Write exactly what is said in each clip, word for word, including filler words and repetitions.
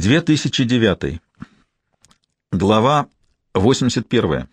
две тысячи девятый. Глава восемьдесят первая.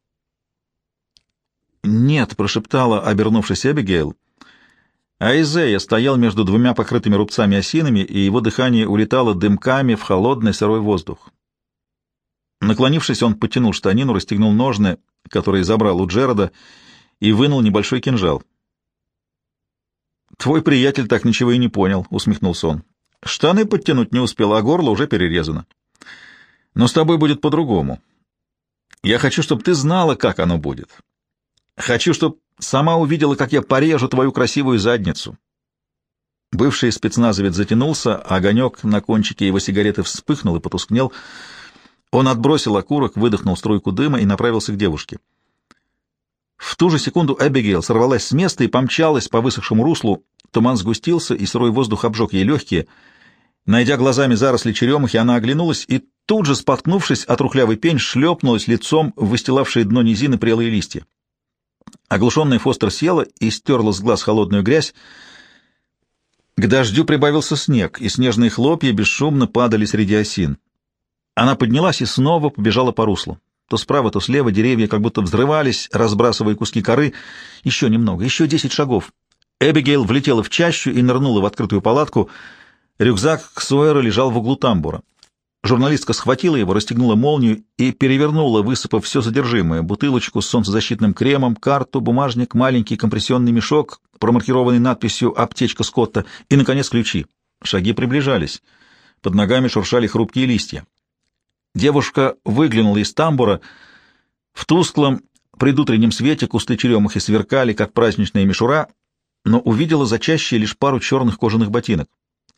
«Нет», — прошептала, обернувшись Эбигейл. Айзея стоял между двумя покрытыми рубцами осинами, и его дыхание улетало дымками в холодный сырой воздух. Наклонившись, он потянул штанину, расстегнул ножны, которые забрал у Джерода, и вынул небольшой кинжал. «Твой приятель так ничего и не понял», — усмехнулся он. «Штаны подтянуть не успел, а горло уже перерезано. Но с тобой будет по-другому. Я хочу, чтобы ты знала, как оно будет. Хочу, чтобы сама увидела, как я порежу твою красивую задницу». Бывший спецназовец затянулся, а огонек на кончике его сигареты вспыхнул и потускнел. Он отбросил окурок, выдохнул струйку дыма и направился к девушке. В ту же секунду Эбигейл сорвалась с места и помчалась по высохшему руслу. Туман сгустился, и сырой воздух обжег ей легкие. Найдя глазами заросли черемухи, она оглянулась и, тут же споткнувшись от трухлявый пень, шлепнулась лицом в выстилавшие дно низины прелые листья. Оглушенная Фостер села и стерла с глаз холодную грязь. К дождю прибавился снег, и снежные хлопья бесшумно падали среди осин. Она поднялась и снова побежала по руслу. То справа, то слева деревья как будто взрывались, разбрасывая куски коры. Еще немного, еще десять шагов. Эбигейл влетела в чащу и нырнула в открытую палатку. Рюкзак Ксуэра лежал в углу тамбура. Журналистка схватила его, расстегнула молнию и перевернула, высыпав все содержимое: бутылочку с солнцезащитным кремом, карту, бумажник, маленький компрессионный мешок, промаркированный надписью «Аптечка Скотта» и, наконец, ключи. Шаги приближались. Под ногами шуршали хрупкие листья. Девушка выглянула из тамбура. В тусклом предутреннем свете кусты черемухи сверкали, как праздничная мишура, но увидела за чащей лишь пару черных кожаных ботинок.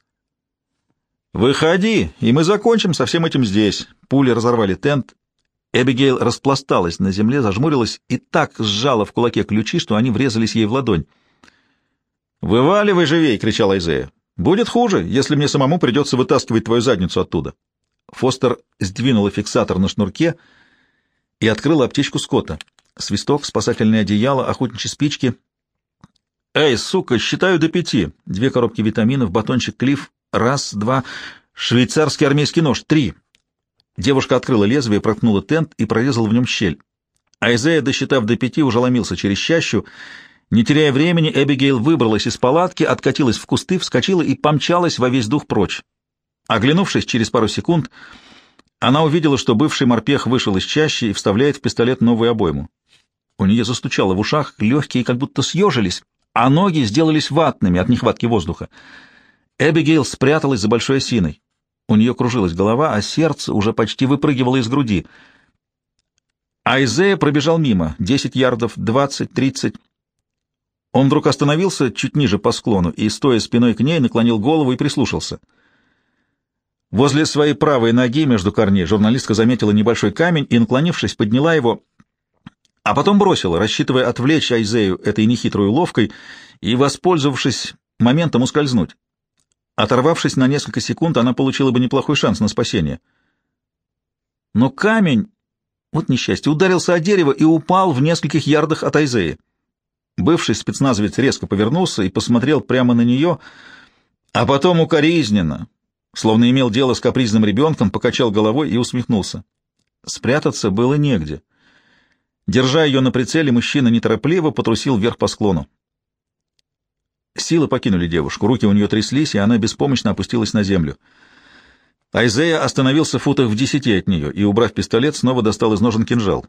«Выходи, и мы закончим со всем этим здесь». Пули разорвали тент. Эбигейл распласталась на земле, зажмурилась и так сжала в кулаке ключи, что они врезались ей в ладонь. «Вываливай живей!» — кричал Айзея. «Будет хуже, если мне самому придется вытаскивать твою задницу оттуда». Фостер сдвинула фиксатор на шнурке и открыла аптечку Скотта. Свисток, спасательное одеяло, охотничьи спички. «Эй, сука, считаю до пяти. Две коробки витаминов, батончик Клифф. Раз, два. Швейцарский армейский нож. Три». Девушка открыла лезвие, проткнула тент и прорезала в нем щель. Айзея, досчитав до пяти, уже ломился через чащу. Не теряя времени, Эбигейл выбралась из палатки, откатилась в кусты, вскочила и помчалась во весь дух прочь. Оглянувшись через пару секунд, она увидела, что бывший морпех вышел из чащи и вставляет в пистолет новую обойму. У нее застучало в ушах, легкие как будто съежились, а ноги сделались ватными от нехватки воздуха. Эбигейл спряталась за большой осиной. У нее кружилась голова, а сердце уже почти выпрыгивало из груди. Айзея пробежал мимо. Десять ярдов, двадцать, тридцать. Он вдруг остановился чуть ниже по склону и, стоя спиной к ней, наклонил голову и прислушался. Возле своей правой ноги между корней журналистка заметила небольшой камень и, наклонившись, подняла его, а потом бросила, рассчитывая отвлечь Айзею этой нехитрой уловкой и, воспользовавшись моментом, ускользнуть. Оторвавшись на несколько секунд, она получила бы неплохой шанс на спасение. Но камень, вот несчастье, ударился о дерево и упал в нескольких ярдах от Айзеи. Бывший спецназовец резко повернулся и посмотрел прямо на нее, а потом укоризненно, словно имел дело с капризным ребенком, покачал головой и усмехнулся. Спрятаться было негде. Держа ее на прицеле, мужчина неторопливо потрусил вверх по склону. Силы покинули девушку, руки у нее тряслись, и она беспомощно опустилась на землю. Айзея остановился в футах в десяти от нее и, убрав пистолет, снова достал из ножен кинжал.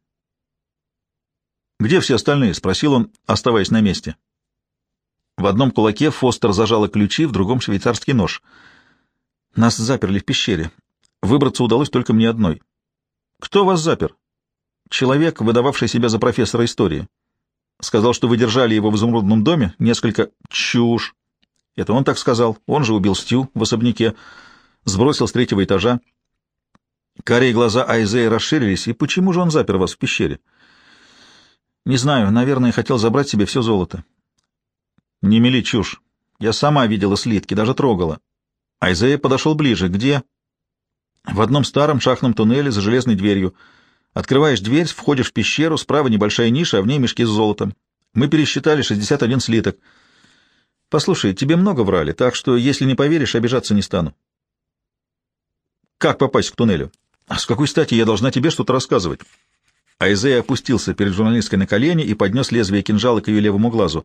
«Где все остальные?» — спросил он, оставаясь на месте. В одном кулаке Фостер зажала ключи, в другом — швейцарский нож. «Нас заперли в пещере. Выбраться удалось только мне одной». «Кто вас запер?» «Человек, выдававший себя за профессора истории. Сказал, что вы держали его в изумрудном доме несколько...» «Чушь!» «Это он так сказал. Он же убил Стю в особняке. Сбросил с третьего этажа». Карие глаза Айзеи расширились. «И почему же он запер вас в пещере?» «Не знаю. Наверное, хотел забрать себе все золото». «Не мели чушь. Я сама видела слитки, даже трогала». Айзея подошел ближе. «Где?» «В одном старом шахтном туннеле за железной дверью. Открываешь дверь, входишь в пещеру, справа небольшая ниша, а в ней мешки с золотом. Мы пересчитали шестьдесят один слиток. Послушай, тебе много врали, так что, если не поверишь, обижаться не стану». Как попасть к туннелю? А с какой стати я должна тебе что-то рассказывать? Айзея опустился перед журналисткой на колени и поднес лезвие кинжала к ее левому глазу.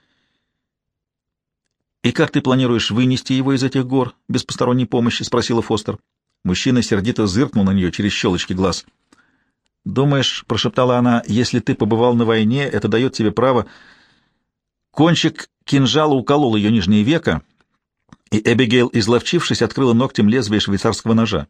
«И как ты планируешь вынести его из этих гор без посторонней помощи?» — спросила Фостер. Мужчина сердито зыркнул на нее через щелочки глаз. «Думаешь, — прошептала она, — если ты побывал на войне, это дает тебе право...» Кончик кинжала уколол ее нижнее веко, и Эбигейл, изловчившись, открыла ногтем лезвие швейцарского ножа.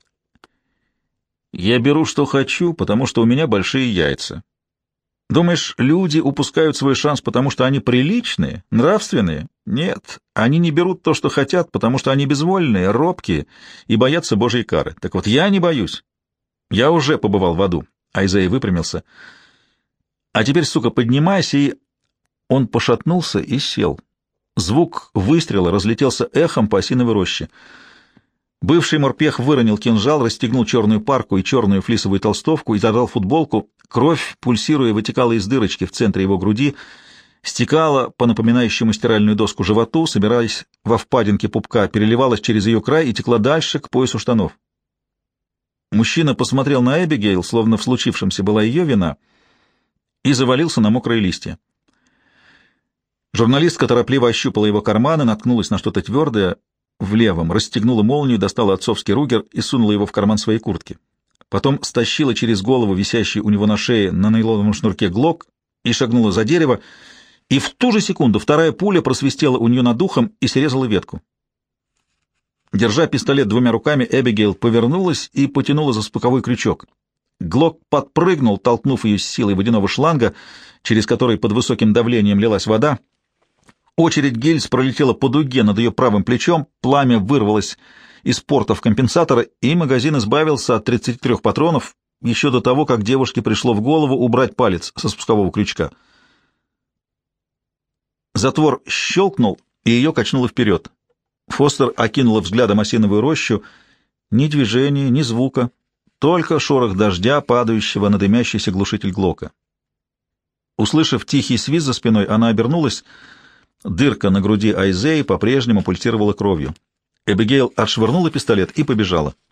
«Я беру, что хочу, потому что у меня большие яйца. Думаешь, люди упускают свой шанс, потому что они приличные, нравственные? Нет, они не берут то, что хотят, потому что они безвольные, робкие и боятся Божьей кары. Так вот, я не боюсь. Я уже побывал в аду». Айзея выпрямился. «А теперь, сука, поднимайся и...» Он пошатнулся и сел. Звук выстрела разлетелся эхом по осиновой роще. Бывший морпех выронил кинжал, расстегнул черную парку и черную флисовую толстовку и задрал футболку. Кровь, пульсируя, вытекала из дырочки в центре его груди, стекала по напоминающему стиральную доску животу, собираясь во впадинке пупка, переливалась через ее край и текла дальше, к поясу штанов. Мужчина посмотрел на Эбигейл, словно в случившемся была ее вина, и завалился на мокрые листья. Журналистка торопливо ощупала его карманы, наткнулась на что-то твердое в левом, расстегнула молнию, достала отцовский ругер и сунула его в карман своей куртки. Потом стащила через голову висящий у него на шее на нейлоновом шнурке глок и шагнула за дерево, и в ту же секунду вторая пуля просвистела у нее над ухом и срезала ветку. Держа пистолет двумя руками, Эбигейл повернулась и потянула за спусковой крючок. Глок подпрыгнул, толкнув ее с силой водяного шланга, через который под высоким давлением лилась вода. Очередь гильз пролетела по дуге над ее правым плечом, пламя вырвалось из портов компенсатора, и магазин избавился от тридцати трёх патронов еще до того, как девушке пришло в голову убрать палец со спускового крючка. Затвор щелкнул, и ее качнуло вперед. Фостер окинула взглядом осиновую рощу. Ни движения, ни звука, только шорох дождя, падающего на дымящийся глушитель Глока. Услышав тихий свист за спиной, она обернулась. Дырка на груди Айзеи по-прежнему пульсировала кровью. Эбигейл отшвырнула пистолет и побежала.